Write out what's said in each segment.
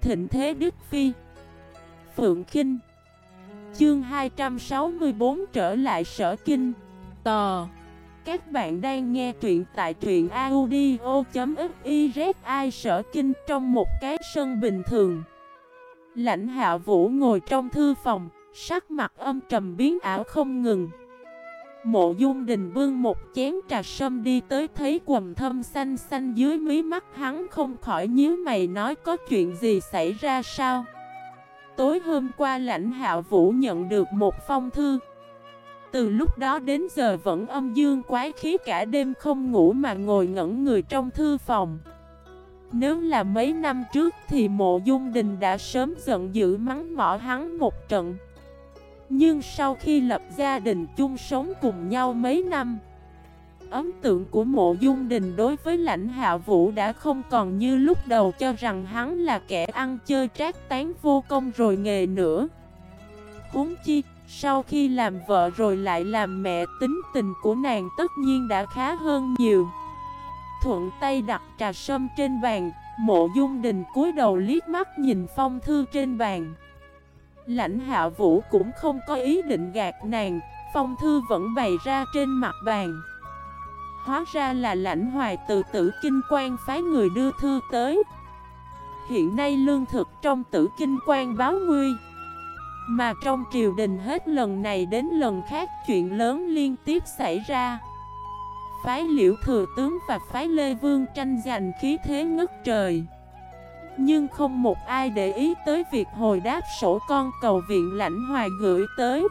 thịnh thế Đức Phi. Phượng Khinh. Chương 264 trở lại Sở Kinh. Tò. Các bạn đang nghe truyện tại truyện audio.fiz. Ai Sở Kinh. Trong một cái sân bình thường, Lãnh Hạ Vũ ngồi trong thư phòng, sắc mặt âm trầm biến ảo không ngừng. Mộ Dung Đình bưng một chén trà sâm đi tới, thấy quầng thâm xanh xanh dưới mí mắt hắn, không khỏi nhíu mày nói có chuyện gì xảy ra sao? Tối hôm qua Lãnh Hạ Vũ nhận được một phong thư. Từ lúc đó đến giờ vẫn âm dương quái khí, cả đêm không ngủ mà ngồi ngẩn người trong thư phòng. Nếu là mấy năm trước thì Mộ Dung Đình đã sớm giận dữ mắng mỏ hắn một trận. Nhưng sau khi lập gia đình chung sống cùng nhau mấy năm, ấn tượng của Mộ Dung Đình đối với Lãnh Hạ Vũ đã không còn như lúc đầu cho rằng hắn là kẻ ăn chơi trác tán vô công rồi nghề nữa. Huống chi, sau khi làm vợ rồi lại làm mẹ, tính tình của nàng tất nhiên đã khá hơn nhiều. Thuận tay đặt trà sâm trên bàn, Mộ Dung Đình cúi đầu liếc mắt nhìn phong thư trên bàn. Lãnh Hạ Vũ cũng không có ý định gạt nàng, phong thư vẫn bày ra trên mặt bàn. Hóa ra là Lãnh Hoài từ Tử Kinh Quan phái người đưa thư tới. Hiện nay lương thực trong Tử Kinh Quan báo nguy, mà trong triều đình hết lần này đến lần khác chuyện lớn liên tiếp xảy ra. Phái Liễu Thừa Tướng và phái Lê Vương tranh giành khí thế ngất trời, nhưng không một ai để ý tới việc hồi đáp sổ con cầu viện Lãnh Hoài gửi tới.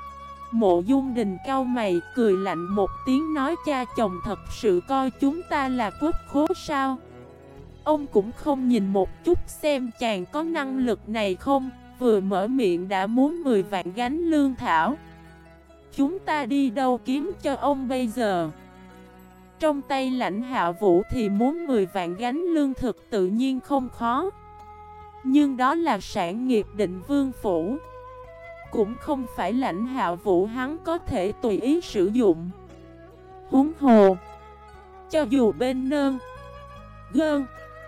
Mộ Dung Đình cau mày, cười lạnh một tiếng nói cha chồng thật sự coi chúng ta là quốc khố sao? Ông cũng không nhìn một chút xem chàng có năng lực này không? Vừa mở miệng đã muốn 10 vạn gánh lương thảo. Chúng ta đi đâu kiếm cho ông bây giờ? Trong tay Lãnh Hạ Vũ thì muốn 10 vạn gánh lương thực tự nhiên không khó. Nhưng đó là sản nghiệp Định Vương Phủ, cũng không phải Lãnh Hạ Vũ hắn có thể tùy ý sử dụng. Huống hồ, cho dù bên Nơn, Gơn,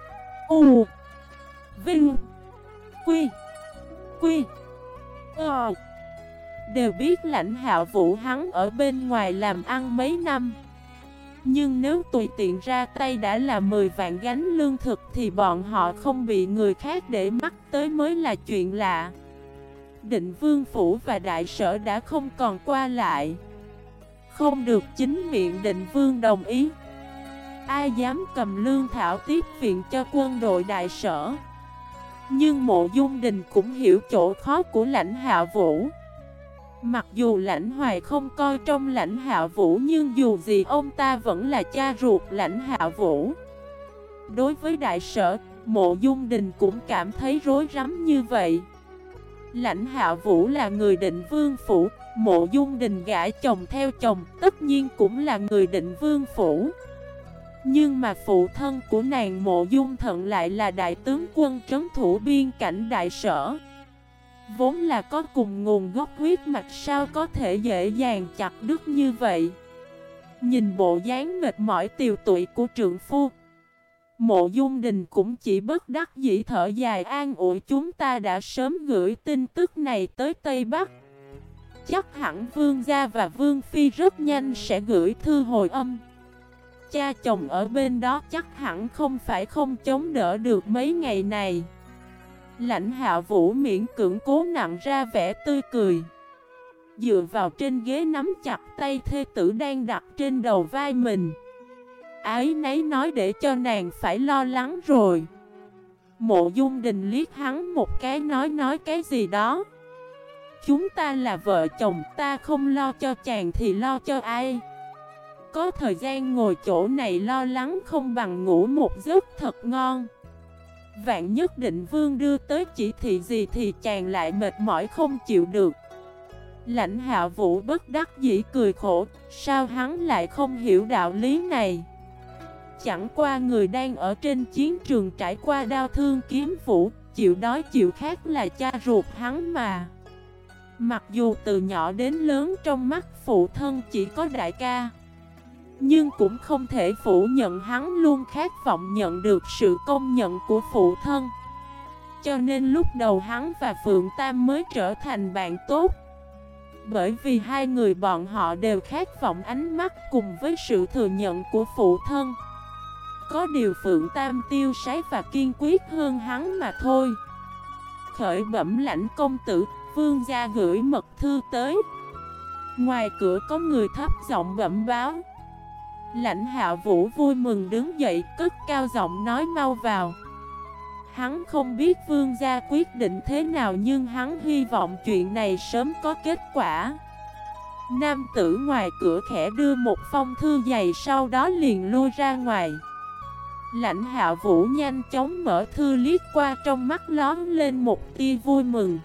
U, Vinh, Quy, đều biết Lãnh Hạ Vũ hắn ở bên ngoài làm ăn mấy năm. Nhưng nếu tùy tiện ra tay đã là 10 vạn gánh lương thực thì bọn họ không bị người khác để mắt tới mới là chuyện lạ. Định Vương Phủ và Đại Sở đã không còn qua lại, không được chính miệng Định Vương đồng ý, ai dám cầm lương thảo tiếp viện cho quân đội Đại Sở. Nhưng Mộ Dung Đình cũng hiểu chỗ khó của Lãnh Hạ Vũ. Mặc dù Lãnh Hoài không coi trong Lãnh Hạ Vũ, nhưng dù gì ông ta vẫn là cha ruột Lãnh Hạ Vũ. Đối với Đại Sở, Mộ Dung Đình cũng cảm thấy rối rắm như vậy. Lãnh Hạ Vũ là người Định Vương Phủ, Mộ Dung Đình gả chồng theo chồng, tất nhiên cũng là người Định Vương Phủ. Nhưng mà phụ thân của nàng Mộ Dung Thận lại là đại tướng quân trấn thủ biên cảnh Đại Sở, vốn là có cùng nguồn gốc huyết mạch, sao có thể dễ dàng chặt đứt như vậy. Nhìn bộ dáng mệt mỏi tiều tụy của trượng phu, Mộ Dung Đình cũng chỉ bất đắc dĩ thở dài an ủi chúng ta đã sớm gửi tin tức này tới Tây Bắc. Chắc hẳn Vương gia và Vương Phi rất nhanh sẽ gửi thư hồi âm. Cha chồng ở bên đó chắc hẳn không phải không chống đỡ được mấy ngày này. Lãnh Hạ Vũ miễn cưỡng cố nặn ra vẻ tươi cười, dựa vào trên ghế nắm chặt tay thê tử đang đặt trên đầu vai mình. Ái nấy nói để cho nàng phải lo lắng rồi. Mộ Dung Đình liếc hắn một cái nói cái gì đó. Chúng ta là vợ chồng, ta không lo cho chàng thì lo cho ai? Có thời gian ngồi chỗ này lo lắng không bằng ngủ một giấc thật ngon. Vạn nhất Định Vương đưa tới chỉ thị gì thì chàng lại mệt mỏi không chịu được. Lãnh Hạ Vũ bất đắc dĩ cười khổ, sao hắn lại không hiểu đạo lý này? Chẳng qua người đang ở trên chiến trường trải qua đau thương kiếm vũ, chịu đói chịu khát là cha ruột hắn mà. Mặc dù từ nhỏ đến lớn trong mắt phụ thân chỉ có đại ca, nhưng cũng không thể phủ nhận hắn luôn khát vọng nhận được sự công nhận của phụ thân. cho nên lúc đầu hắn và Phượng Tam mới trở thành bạn tốt. Bởi vì hai người bọn họ đều khát vọng ánh mắt cùng với sự thừa nhận của phụ thân. Có điều Phượng Tam tiêu sái và kiên quyết hơn hắn mà thôi. Khởi bẩm lãnh công tử, vương gia gửi mật thư tới. Ngoài cửa có người thấp giọng bẩm báo. Lãnh Hạ Vũ vui mừng đứng dậy, cất cao giọng nói mau vào. Hắn không biết vương gia quyết định thế nào, nhưng hắn hy vọng chuyện này sớm có kết quả. Nam tử ngoài cửa khẽ đưa một phong thư dày, sau đó liền lui ra ngoài. Lãnh Hạ Vũ nhanh chóng mở thư liếc qua, trong mắt lóe lên một tia vui mừng.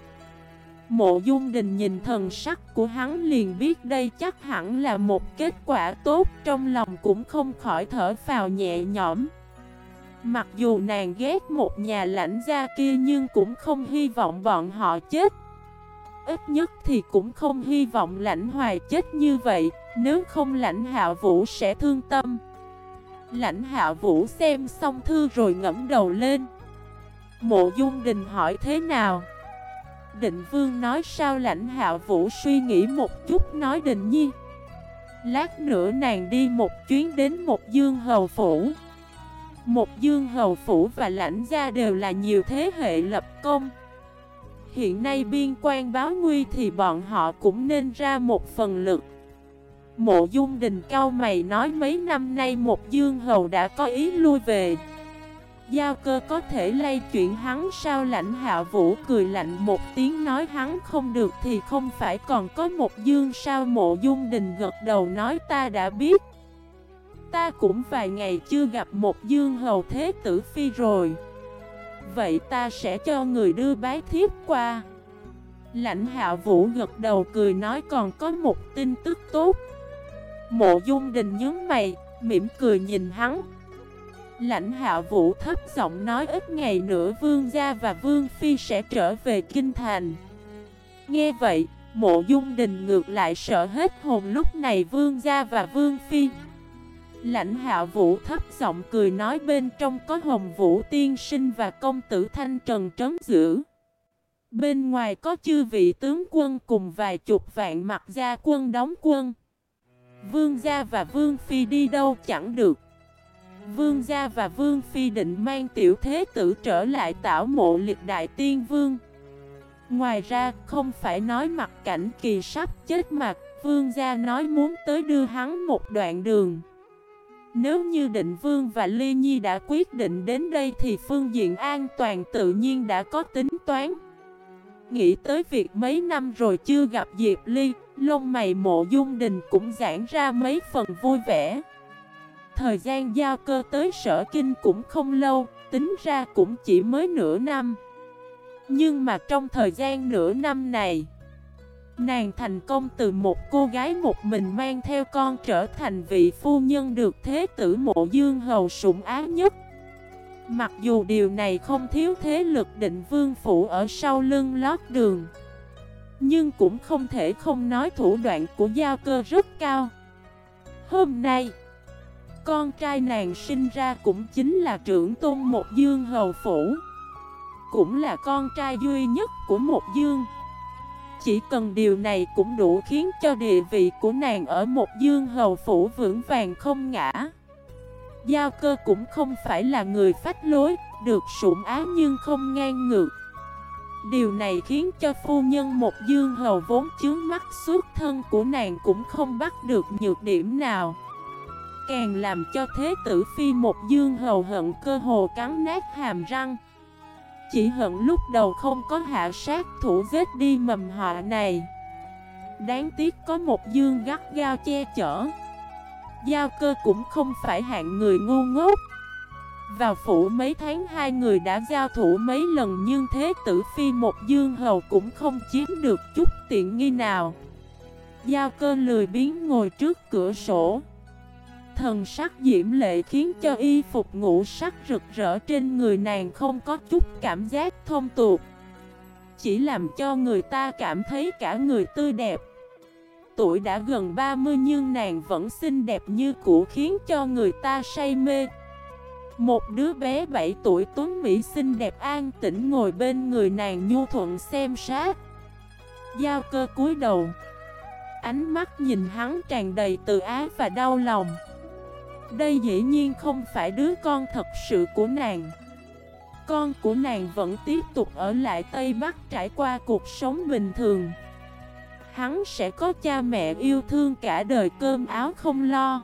Mộ Dung Đình nhìn thần sắc của hắn liền biết đây chắc hẳn là một kết quả tốt, trong lòng cũng không khỏi thở phào nhẹ nhõm. Mặc dù nàng ghét một nhà lãnh gia kia nhưng cũng không hy vọng bọn họ chết. Ít nhất thì cũng không hy vọng Lãnh Hoài chết như vậy, nếu không Lãnh Hạ Vũ sẽ thương tâm. Lãnh Hạ Vũ xem xong thư rồi ngẫm đầu lên. Mộ Dung Đình hỏi thế nào? Định Vương nói sao? Lãnh Hạ Vũ suy nghĩ một chút nói Đình Nhi. Lát nữa nàng đi một chuyến đến Một Dương Hầu Phủ. Một Dương Hầu Phủ và Lãnh gia đều là nhiều thế hệ lập công. Hiện nay biên quan báo nguy thì bọn họ cũng nên ra một phần lực. Mộ Dung Đình cau mày nói mấy năm nay Một Dương Hầu đã có ý lui về. Giao Cơ có thể lay chuyện hắn sao? Lãnh Hạ Vũ cười lạnh một tiếng nói hắn không được thì không phải còn có Một Dương sao? Mộ Dung Đình gật đầu nói ta đã biết. Ta cũng vài ngày chưa gặp Một Dương Hầu Thế Tử Phi rồi. Vậy ta sẽ cho người đưa bái thiếp qua. Lãnh Hạ Vũ gật đầu cười nói còn có một tin tức tốt. Mộ Dung Đình nhướng mày, mỉm cười nhìn hắn. Lãnh Hạ Vũ thấp giọng nói ít ngày nữa Vương gia và Vương Phi sẽ trở về Kinh Thành. Nghe vậy, Mộ Dung Đình ngược lại sợ hết hồn. Lúc này Vương gia và Vương Phi. Lãnh Hạ Vũ thấp giọng cười nói bên trong có Hồng Vũ Tiên Sinh và công tử Thanh Trần trấn giữ. Bên ngoài có chư vị tướng quân cùng vài chục vạn mặt gia quân đóng quân. Vương gia và Vương Phi đi đâu chẳng được. Vương gia và Vương Phi định mang tiểu thế tử trở lại tảo mộ liệt đại tiên vương. Ngoài ra không phải nói mặt cảnh kỳ sắp chết mặt, Vương gia nói muốn tới đưa hắn một đoạn đường. Nếu như Định Vương và Ly Nhi đã quyết định đến đây thì phương diện an toàn tự nhiên đã có tính toán. Nghĩ tới việc mấy năm rồi chưa gặp Diệp Ly, lông mày Mộ Dung Đình cũng giãn ra mấy phần vui vẻ. Thời gian Giao Cơ tới Sở Kinh cũng không lâu, tính ra cũng chỉ mới nửa năm. Nhưng mà trong thời gian nửa năm này, nàng thành công từ một cô gái một mình mang theo con trở thành vị phu nhân được Thế tử Mộ Dương Hầu sủng ái nhất. Mặc dù điều này không thiếu thế lực Định Vương phủ ở sau lưng lót đường, nhưng cũng không thể không nói thủ đoạn của Giao Cơ rất cao. Hôm nay, con trai nàng sinh ra cũng chính là trưởng tôn Một Dương Hầu phủ, cũng là con trai duy nhất của Một Dương. Chỉ cần điều này cũng đủ khiến cho địa vị của nàng ở Một Dương Hầu phủ vững vàng không ngã. Giao Cơ cũng không phải là người phách lối, được sủng ái nhưng không ngang ngược. Điều này khiến cho phu nhân Một Dương Hầu vốn chướng mắt xuất thân của nàng cũng không bắt được nhược điểm nào. Càng làm cho Thế tử Phi Một Dương Hầu hận cơ hồ cắn nát hàm răng. Chỉ hận lúc đầu không có hạ sát thủ giết đi mầm họa này. Đáng tiếc có Một Dương gắt gao che chở. Giao Cơ cũng không phải hạng người ngu ngốc. Vào phủ mấy tháng hai người đã giao thủ mấy lần, nhưng Thế tử Phi Một Dương Hầu cũng không chiếm được chút tiện nghi nào. Giao Cơ lười biếng ngồi trước cửa sổ. Thần sắc diễm lệ khiến cho y phục ngũ sắc rực rỡ trên người nàng không có chút cảm giác thông tuột, chỉ làm cho người ta cảm thấy cả người tươi đẹp. Tuổi đã gần 30 nhưng nàng vẫn xinh đẹp như cũ khiến cho người ta say mê. Một đứa bé 7 tuổi tuấn mỹ xinh đẹp an tĩnh ngồi bên người nàng nhu thuận xem sát. Giao Cơ cúi đầu, ánh mắt nhìn hắn tràn đầy từ ái và đau lòng. Đây dĩ nhiên không phải đứa con thật sự của nàng. Con của nàng vẫn tiếp tục ở lại Tây Bắc trải qua cuộc sống bình thường. Hắn sẽ có cha mẹ yêu thương cả đời cơm áo không lo.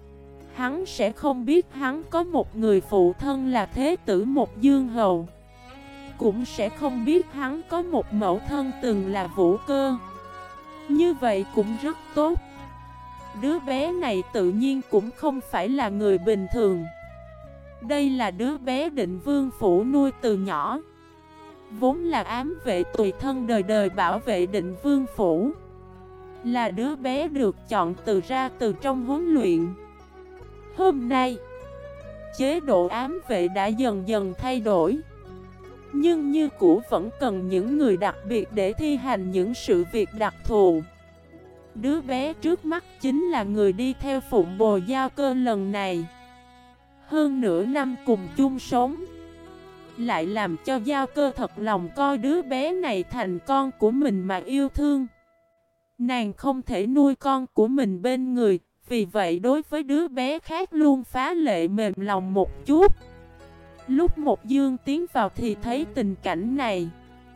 Hắn sẽ không biết hắn có một người phụ thân là thế tử một dương hầu. Cũng sẽ không biết hắn có một mẫu thân từng là Vũ Cơ. Như vậy cũng rất tốt. Đứa bé này tự nhiên cũng không phải là người bình thường. Đây là đứa bé Định Vương phủ nuôi từ nhỏ, vốn là ám vệ tùy thân đời đời bảo vệ Định Vương phủ. Là đứa bé được chọn ra từ trong huấn luyện. Hôm nay, chế độ ám vệ đã dần dần thay đổi. Nhưng như cũ vẫn cần những người đặc biệt để thi hành những sự việc đặc thù. Đứa bé trước mắt chính là người đi theo phụng bồi Giao Cơ lần này. Hơn nửa năm cùng chung sống, lại làm cho Giao Cơ thật lòng coi đứa bé này thành con của mình mà yêu thương. Nàng không thể nuôi con của mình bên người, vì vậy đối với đứa bé khác luôn phá lệ mềm lòng một chút. Lúc Một Dương tiến vào thì thấy tình cảnh này.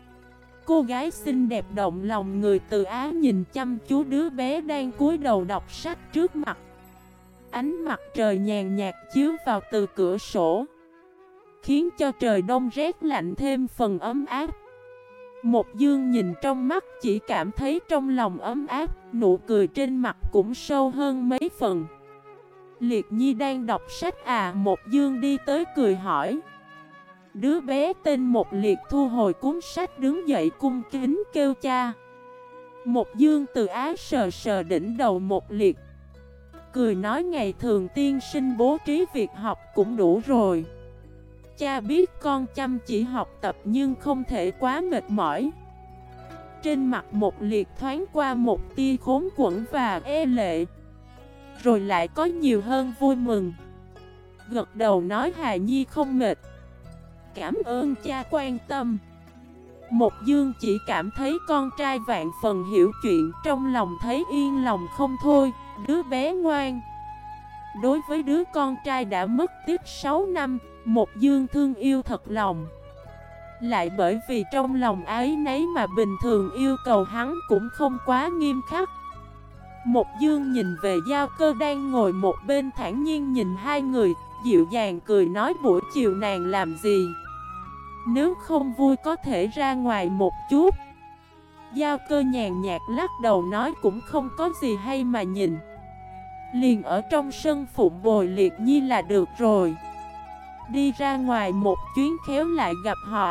Cô gái xinh đẹp động lòng người từ Á nhìn chăm chú đứa bé đang cúi đầu đọc sách trước mặt. Ánh mặt trời nhàn nhạt chiếu vào từ cửa sổ, khiến cho trời đông rét lạnh thêm phần ấm áp. Một Dương nhìn trong mắt chỉ cảm thấy trong lòng ấm áp, nụ cười trên mặt cũng sâu hơn mấy phần. Liệt Nhi đang đọc sách à? Một Dương đi tới cười hỏi. Đứa bé tên Một Liệt thu hồi cuốn sách đứng dậy cung kính kêu cha. Một Dương từ ái sờ sờ đỉnh đầu Một Liệt, cười nói ngày thường tiên sinh bố trí việc học cũng đủ rồi. Cha biết con chăm chỉ học tập nhưng không thể quá mệt mỏi. Trên mặt Một Liệt thoáng qua một tia khốn quẫn và e lệ, rồi lại có nhiều hơn vui mừng. Gật đầu nói Hà Nhi không mệt. Cảm ơn cha quan tâm. Một Dương chỉ cảm thấy con trai vạn phần hiểu chuyện, trong lòng thấy yên lòng không thôi. Đứa bé ngoan. Đối với đứa con trai đã mất tiếp 6 năm, Một Dương thương yêu thật lòng. Lại bởi vì trong lòng ái nấy mà bình thường yêu cầu hắn cũng không quá nghiêm khắc. Một Dương nhìn về Giao Cơ đang ngồi một bên thản nhiên nhìn hai người, dịu dàng cười nói buổi chiều nàng làm gì? Nếu không vui có thể ra ngoài một chút. Giao Cơ nhàn nhạt lắc đầu nói cũng không có gì hay mà nhìn. Liền ở trong sân phụng bồi Liệt Nhi là được rồi. Đi ra ngoài một chuyến khéo lại gặp họ.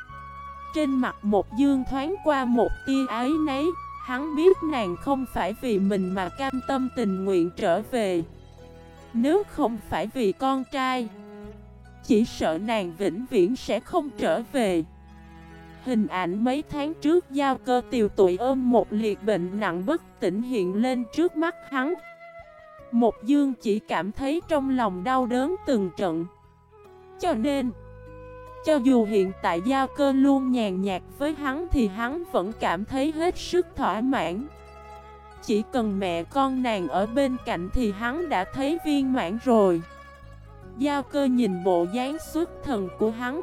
Trên mặt Một Dương thoáng qua một tia ái nấy. Hắn biết nàng không phải vì mình mà cam tâm tình nguyện trở về. Nếu không phải vì con trai, chỉ sợ nàng vĩnh viễn sẽ không trở về. Hình ảnh mấy tháng trước Giao Cơ tiều tụy ôm Một Liệt bệnh nặng bất tỉnh hiện lên trước mắt hắn. Một Dương chỉ cảm thấy trong lòng đau đớn từng trận. Cho nên, cho dù hiện tại Giao Cơ luôn nhàn nhạt với hắn thì hắn vẫn cảm thấy hết sức thỏa mãn. Chỉ cần mẹ con nàng ở bên cạnh thì hắn đã thấy viên mãn rồi. Giao Cơ nhìn bộ dáng xuất thần của hắn,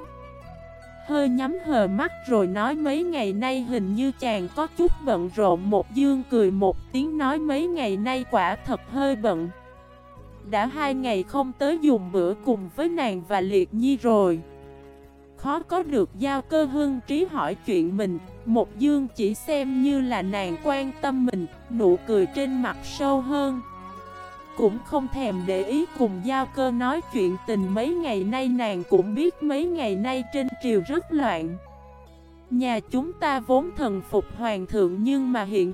hơi nhắm hờ mắt rồi nói mấy ngày nay hình như chàng có chút bận rộn. Một Dương cười một tiếng nói mấy ngày nay quả thật hơi bận. Đã 2 ngày không tới dùng bữa cùng với nàng và Liệt Nhi rồi. Khó có được. Giao Cơ hưng trí hỏi chuyện mình. Một Dương chỉ xem như là nàng quan tâm mình, nụ cười trên mặt sâu hơn. Cũng không thèm để ý cùng Giao Cơ nói chuyện tình mấy ngày nay. Nàng cũng biết mấy ngày nay trên triều rất loạn. Nhà chúng ta vốn thần phục hoàng thượng nhưng mà hiện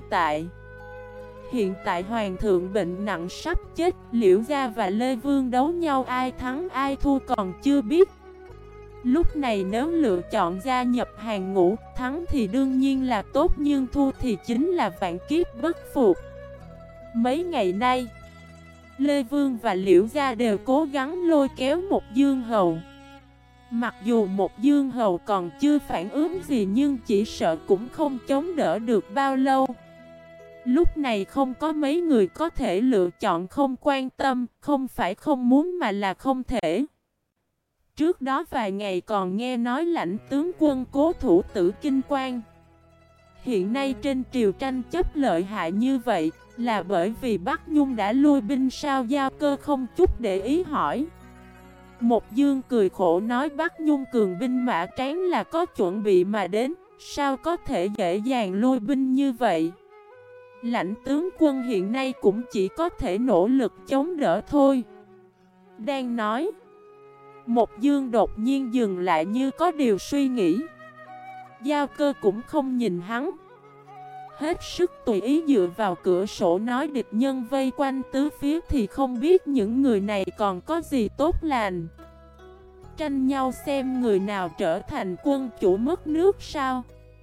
tại hoàng thượng bệnh nặng sắp chết. Liễu Gia và Lê Vương đấu nhau ai thắng ai thua còn chưa biết. Lúc này nếu lựa chọn gia nhập hàng ngũ, thắng thì đương nhiên là tốt nhưng thua thì chính là vạn kiếp bất phục. Mấy ngày nay, Lê Vương và Liễu Gia đều cố gắng lôi kéo Một Dương Hầu. Mặc dù Một Dương Hầu còn chưa phản ứng gì nhưng chỉ sợ cũng không chống đỡ được bao lâu. Lúc này không có mấy người có thể lựa chọn không quan tâm, không phải không muốn mà là không thể. Trước đó vài ngày còn nghe nói lãnh tướng quân cố thủ Tử Kinh Quan. Hiện nay trên triều tranh chấp lợi hại như vậy là bởi vì Bắc Nhung đã lui binh sao? Giao Cơ không chút để ý hỏi. Một Dương cười khổ nói Bắc Nhung cường binh mã tráng là có chuẩn bị mà đến, sao có thể dễ dàng lui binh như vậy? Lãnh tướng quân hiện nay cũng chỉ có thể nỗ lực chống đỡ thôi. Đang nói, Một Dương đột nhiên dừng lại như có điều suy nghĩ. Giao Cơ cũng không nhìn hắn, hết sức tùy ý dựa vào cửa sổ nói địch nhân vây quanh tứ phía thì không biết những người này còn có gì tốt lành. Tranh nhau xem người nào trở thành quân chủ mất nước sao?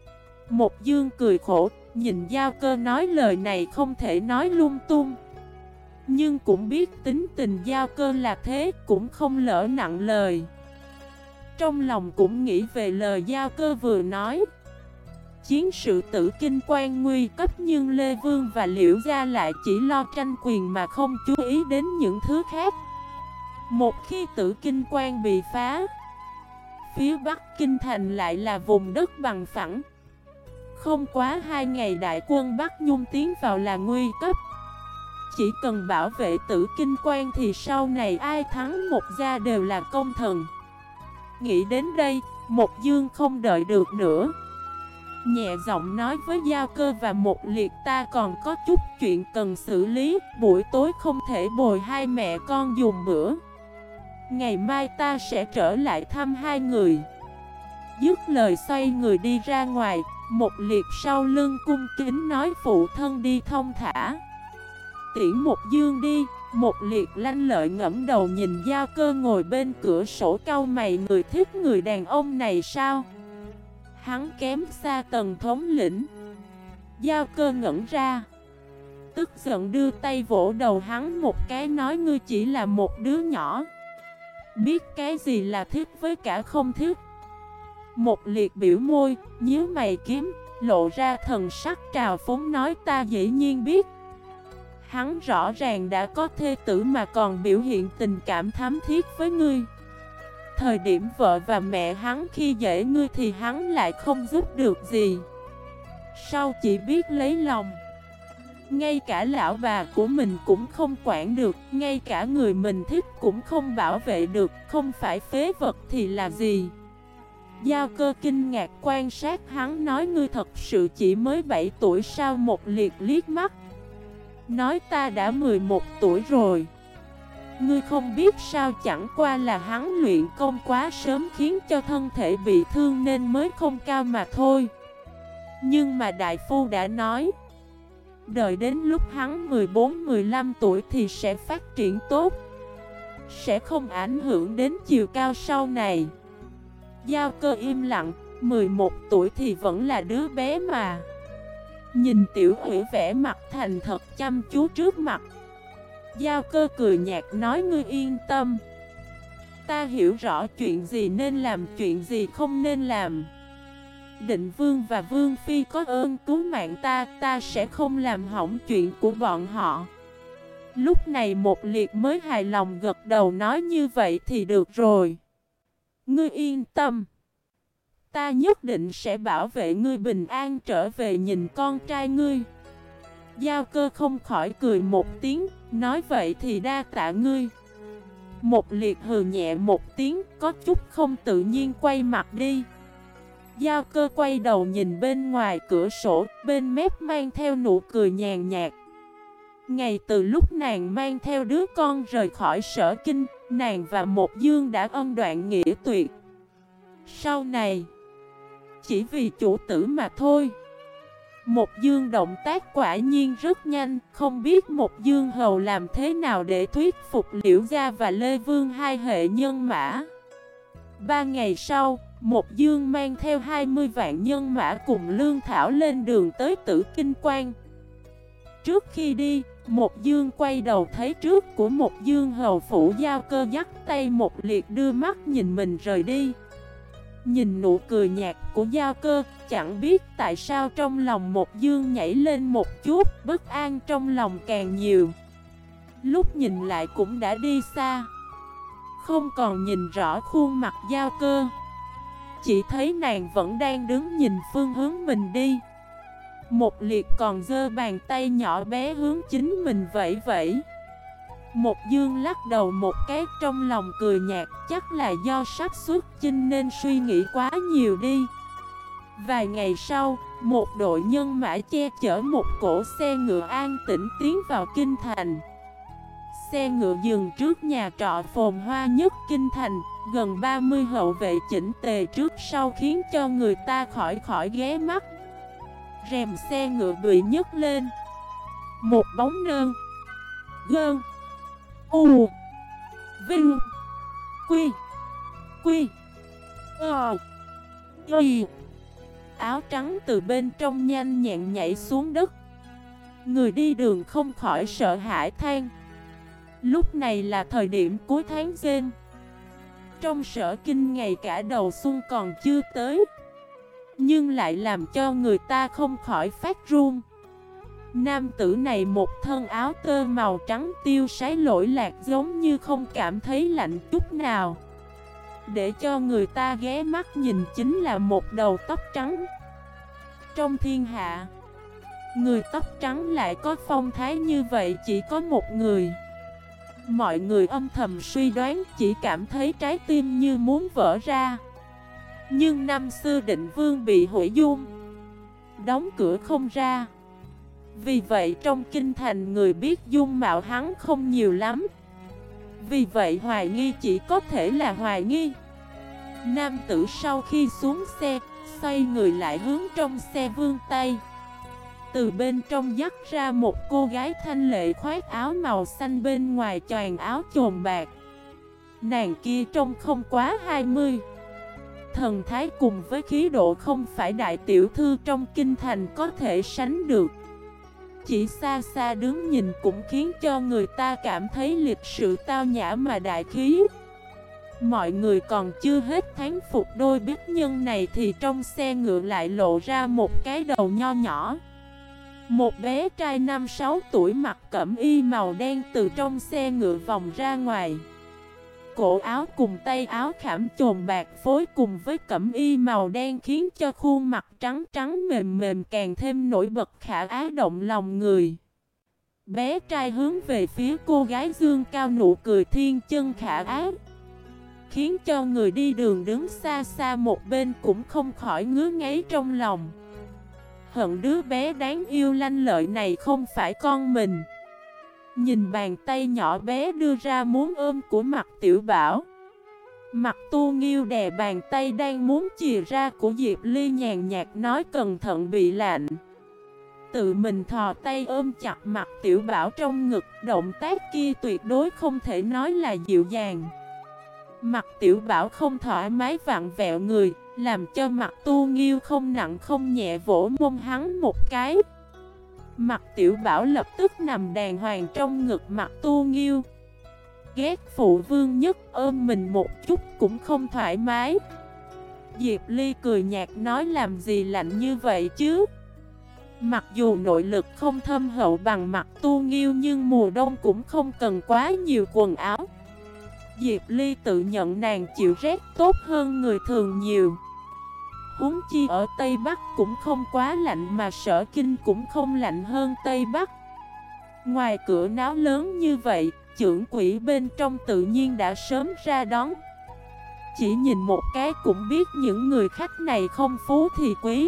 Một Dương cười khổ, nhìn Giao Cơ nói lời này không thể nói lung tung. Nhưng cũng biết tính tình Giao Cơ là thế, cũng không lỡ nặng lời. Trong lòng cũng nghĩ về lời Giao Cơ vừa nói. Chiến sự Tử Kinh Quan nguy cấp nhưng Lê Vương và Liễu Gia lại chỉ lo tranh quyền mà không chú ý đến những thứ khác. Một khi Tử Kinh Quan bị phá, phía Bắc Kinh Thành lại là vùng đất bằng phẳng. Không quá 2 ngày đại quân Bắc Nhung tiến vào là nguy cấp. Chỉ cần bảo vệ Tử Kinh Quan thì sau này ai thắng Một Gia đều là công thần. Nghĩ đến đây, Một Dương không đợi được nữa, nhẹ giọng nói với Giao Cơ và Một Liệt ta còn có chút chuyện cần xử lý, buổi tối không thể bồi hai mẹ con dùng bữa. Ngày mai ta sẽ trở lại thăm hai người. Dứt lời xoay người đi ra ngoài. Một Liệt sau lưng cung kính nói phụ thân đi thông thả. Tiễn Một Dương đi. Một Liệt lanh lợi ngẫm đầu nhìn Giao Cơ ngồi bên cửa sổ cau mày, người thích người đàn ông này sao? Hắn kém xa Tần thống lĩnh. Giao Cơ ngẩn ra, tức giận đưa tay vỗ đầu hắn một cái nói ngươi chỉ là một đứa nhỏ, biết cái gì là thích với cả không thích. Một Liệt biểu môi, nhíu mày kiếm, lộ ra thần sắc trào phúng nói ta dĩ nhiên biết. Hắn rõ ràng đã có thê tử mà còn biểu hiện tình cảm thắm thiết với ngươi. Thời điểm vợ và mẹ hắn khi dễ ngươi thì hắn lại không giúp được gì, sau chỉ biết lấy lòng. Ngay cả lão bà của mình cũng không quản được, ngay cả người mình thích cũng không bảo vệ được, không phải phế vật thì là gì? Giao Cơ kinh ngạc quan sát hắn nói ngươi thật sự chỉ mới 7 tuổi sao? Một Liệt liếc mắt, nói ta đã 11 tuổi rồi. Ngươi không biết sao, chẳng qua là hắn luyện công quá sớm khiến cho thân thể bị thương nên mới không cao mà thôi. Nhưng mà đại phu đã nói, đợi đến lúc hắn 14-15 tuổi thì sẽ phát triển tốt, sẽ không ảnh hưởng đến chiều cao sau này. Giao Cơ im lặng, 11 tuổi thì vẫn là đứa bé mà. Nhìn Tiểu Hủy vẻ mặt thành thật chăm chú trước mặt, Giao Cơ cười nhạt nói ngươi yên tâm, ta hiểu rõ chuyện gì nên làm, chuyện gì không nên làm. Định Vương và Vương Phi có ơn cứu mạng ta, ta sẽ không làm hỏng chuyện của bọn họ. Lúc này Một Liệt mới hài lòng gật đầu nói như vậy thì được rồi. Ngươi yên tâm, ta nhất định sẽ bảo vệ ngươi bình an trở về nhìn con trai ngươi. Giao Cơ không khỏi cười một tiếng, nói vậy thì đa tạ ngươi. Một Liệt hừ nhẹ một tiếng, có chút không tự nhiên quay mặt đi. Giao Cơ quay đầu nhìn bên ngoài cửa sổ, bên mép mang theo nụ cười nhàn nhạt. Ngày từ lúc nàng mang theo đứa con rời khỏi Sở Kinh, nàng và Một Dương đã ân đoạn nghĩa tuyệt. Sau này, chỉ vì chủ tử mà thôi. Một Dương động tác quả nhiên rất nhanh, không biết Một Dương hầu làm thế nào để thuyết phục Liễu Gia và Lê Vương hai hệ nhân mã. 3 ngày sau, Một Dương mang theo 20 vạn nhân mã cùng lương thảo lên đường tới Tử Kinh Quan. Trước khi đi, Một Dương quay đầu thấy trước của Một Dương hầu phủ Giao Cơ dắt tay Một Liệt đưa mắt nhìn mình rời đi. Nhìn nụ cười nhạt của Giao Cơ, chẳng biết tại sao trong lòng Một Dương nhảy lên một chút, bất an trong lòng càng nhiều. Lúc nhìn lại cũng đã đi xa, không còn nhìn rõ khuôn mặt Giao Cơ, chỉ thấy nàng vẫn đang đứng nhìn phương hướng mình đi. Một Liệt còn giơ bàn tay nhỏ bé hướng chính mình vẫy vẫy. Một Dương lắc đầu một cái, trong lòng cười nhạt, chắc là do sắp xuất chinh nên suy nghĩ quá nhiều đi. Vài ngày sau, một đội nhân mã che chở một cỗ xe ngựa an tĩnh tiến vào kinh thành. Xe ngựa dừng trước nhà trọ phồn hoa nhất kinh thành, gần 30 hậu vệ chỉnh tề trước sau khiến cho người ta khỏi ghé mắt. Rèm xe ngựa bị nhấc lên, một bóng nơn gơn u vinh quy quy y áo trắng từ bên trong nhanh nhẹn nhảy xuống đất. Người đi đường không khỏi sợ hãi than. Lúc này là thời điểm cuối tháng Giêng, trong Sở Kinh ngày cả đầu xuân còn chưa tới, nhưng lại làm cho người ta không khỏi phát run. Nam tử này một thân áo tơ màu trắng tiêu sái lỗi lạc, giống như không cảm thấy lạnh chút nào. Để cho người ta ghé mắt nhìn chính là một đầu tóc trắng. Trong thiên hạ, người tóc trắng lại có phong thái như vậy chỉ có một người. Mọi người âm thầm suy đoán, chỉ cảm thấy trái tim như muốn vỡ ra. Nhưng năm xưa Định Vương bị hủy dung, đóng cửa không ra. Vì vậy trong kinh thành người biết dung mạo hắn không nhiều lắm. Vì vậy hoài nghi chỉ có thể là hoài nghi. Nam tử sau khi xuống xe, xoay người lại hướng trong xe vươn tay. Từ bên trong dắt ra một cô gái thanh lệ khoác áo màu xanh, bên ngoài choàng áo chồn bạc. Nàng kia trông không quá 20. Thần thái cùng với khí độ không phải đại tiểu thư trong kinh thành có thể sánh được. Chỉ xa xa đứng nhìn cũng khiến cho người ta cảm thấy lịch sự tao nhã mà đại khí. Mọi người còn chưa hết thán phục đôi bích nhân này thì trong xe ngựa lại lộ ra một cái đầu nho nhỏ. Một bé trai 5-6 tuổi mặc cẩm y màu đen từ trong xe ngựa vòng ra ngoài. Cổ áo cùng tay áo khảm chồn bạc phối cùng với cẩm y màu đen khiến cho khuôn mặt trắng trắng mềm mềm càng thêm nổi bật khả ái động lòng người. Bé trai hướng về phía cô gái dương cao nụ cười thiên chân khả ái, khiến cho người đi đường đứng xa xa một bên cũng không khỏi ngứa ngáy trong lòng. Hận đứa bé đáng yêu lanh lợi này không phải con mình. Nhìn bàn tay nhỏ bé đưa ra muốn ôm của Mặt Tiểu Bảo, Mặt Tu Nghiêu đè bàn tay đang muốn chìa ra của Diệp Ly, nhàn nhạt nói cẩn thận bị lạnh. Tự mình thò tay ôm chặt Mặt Tiểu Bảo trong ngực, động tác kia tuyệt đối không thể nói là dịu dàng. Mặt Tiểu Bảo không thoải mái vặn vẹo người, làm cho Mặt Tu Nghiêu không nặng không nhẹ vỗ mông hắn một cái. Mặt Tiểu Bảo lập tức nằm đàng hoàng trong ngực Mặt Tu Nghiêu. Ghét phụ vương nhất ôm mình một chút cũng không thoải mái. Diệp Ly cười nhạt nói làm gì lạnh như vậy chứ. Mặc dù nội lực không thâm hậu bằng Mặt Tu Nghiêu nhưng mùa đông cũng không cần quá nhiều quần áo. Diệp Ly tự nhận nàng chịu rét tốt hơn người thường nhiều. Huống chi ở Tây Bắc cũng không quá lạnh mà Sở Kinh cũng không lạnh hơn Tây Bắc. Ngoài cửa náo lớn như vậy, chưởng quỷ bên trong tự nhiên đã sớm ra đón. Chỉ nhìn một cái cũng biết những người khách này không phú thì quý.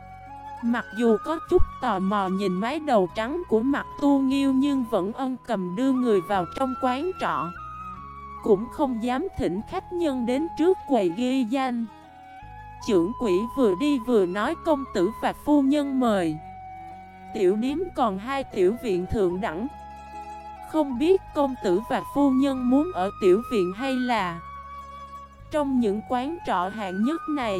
Mặc dù có chút tò mò nhìn mái đầu trắng của Mặt Tu Nghiêu nhưng vẫn ân cầm đưa người vào trong quán trọ. Cũng không dám thỉnh khách nhân đến trước quầy ghi danh. Chưởng quỷ vừa đi vừa nói công tử và phu nhân mời. Tiểu điếm còn 2 tiểu viện thượng đẳng. Không biết công tử và phu nhân muốn ở tiểu viện hay là trong những quán trọ hạng nhất này.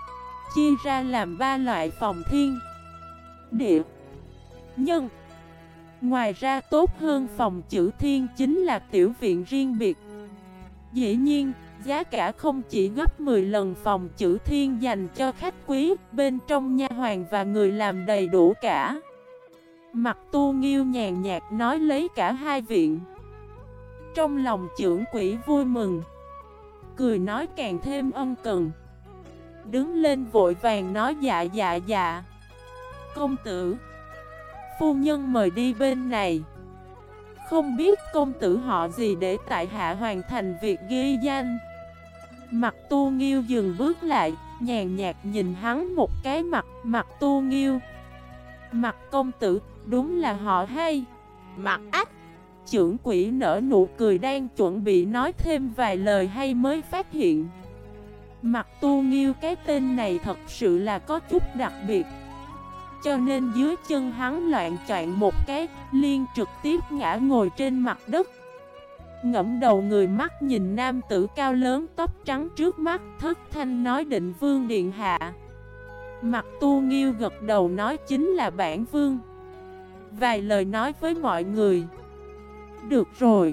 Chia ra làm 3 loại phòng: thiên, địa, nhân. Ngoài ra tốt hơn phòng chữ thiên chính là tiểu viện riêng biệt. Dĩ nhiên, giá cả không chỉ gấp 10 lần phòng chữ thiên dành cho khách quý, bên trong nha hoàn và người làm đầy đủ cả. Mặt Tu Nghiêu nhàn nhạt nói lấy cả hai viện. Trong lòng trưởng quỹ vui mừng, cười nói càng thêm ân cần. Đứng lên vội vàng nói dạ dạ dạ. Công tử, phu nhân mời đi bên này. Không biết công tử họ gì để tại hạ hoàn thành việc ghi danh. Mặt Tu Nghiêu dừng bước lại, nhàn nhạt nhìn hắn một cái. Mặt Tu Nghiêu. Mặt công tử, đúng là họ hay. Mặt ách. Trưởng quỹ nở nụ cười đang chuẩn bị nói thêm vài lời hay mới phát hiện Mặt Tu Nghiêu cái tên này thật sự là có chút đặc biệt. Cho nên dưới chân hắn loạn choạng một cái, liền trực tiếp ngã ngồi trên mặt đất. Ngẫm đầu người mắt nhìn nam tử cao lớn tóc trắng trước mắt, thất thanh nói Định Vương điện hạ. Mặt Tu Nghiêu gật đầu nói chính là bản vương. Vài lời nói với mọi người. Được rồi.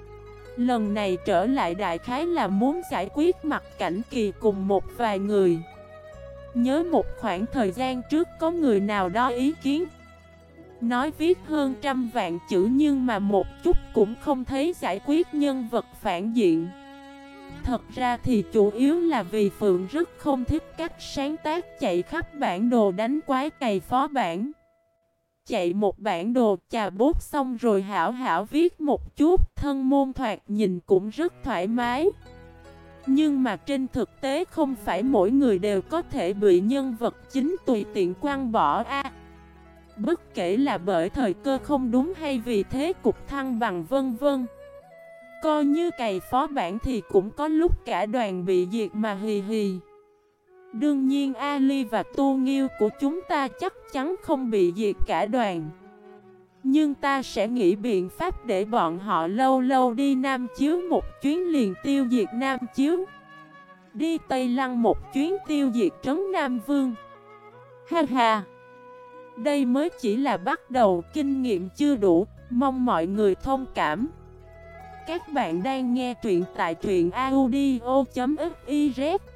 Lần này trở lại đại khái là muốn giải quyết Mặt Cảnh Kỳ cùng một vài người. Nhớ một khoảng thời gian trước có người nào đó ý kiến nói viết hơn 100 vạn chữ nhưng mà một chút cũng không thấy giải quyết nhân vật phản diện. Thật ra thì chủ yếu là vì Phượng rất không thích cách sáng tác chạy khắp bản đồ đánh quái cày phó bản. Chạy một bản đồ chà bút xong rồi hảo hảo viết một chút, thân môn thoạt nhìn cũng rất thoải mái. Nhưng mà trên thực tế không phải mỗi người đều có thể bị nhân vật chính tùy tiện quăng bỏ a. Bất kể là bởi thời cơ không đúng hay vì thế cục thăng bằng vân vân. Coi như cày phó bản thì cũng có lúc cả đoàn bị diệt mà hì hì. Đương nhiên Ali và Tu Nghiêu của chúng ta chắc chắn không bị diệt cả đoàn. Nhưng ta sẽ nghĩ biện pháp để bọn họ lâu lâu đi Nam Chiếu một chuyến liền tiêu diệt Nam Chiếu. Đi Tây Lăng một chuyến tiêu diệt trấn Nam Vương. Ha ha. Đây mới chỉ là bắt đầu, kinh nghiệm chưa đủ, mong mọi người thông cảm. Các bạn đang nghe truyện tại truyện audio.fif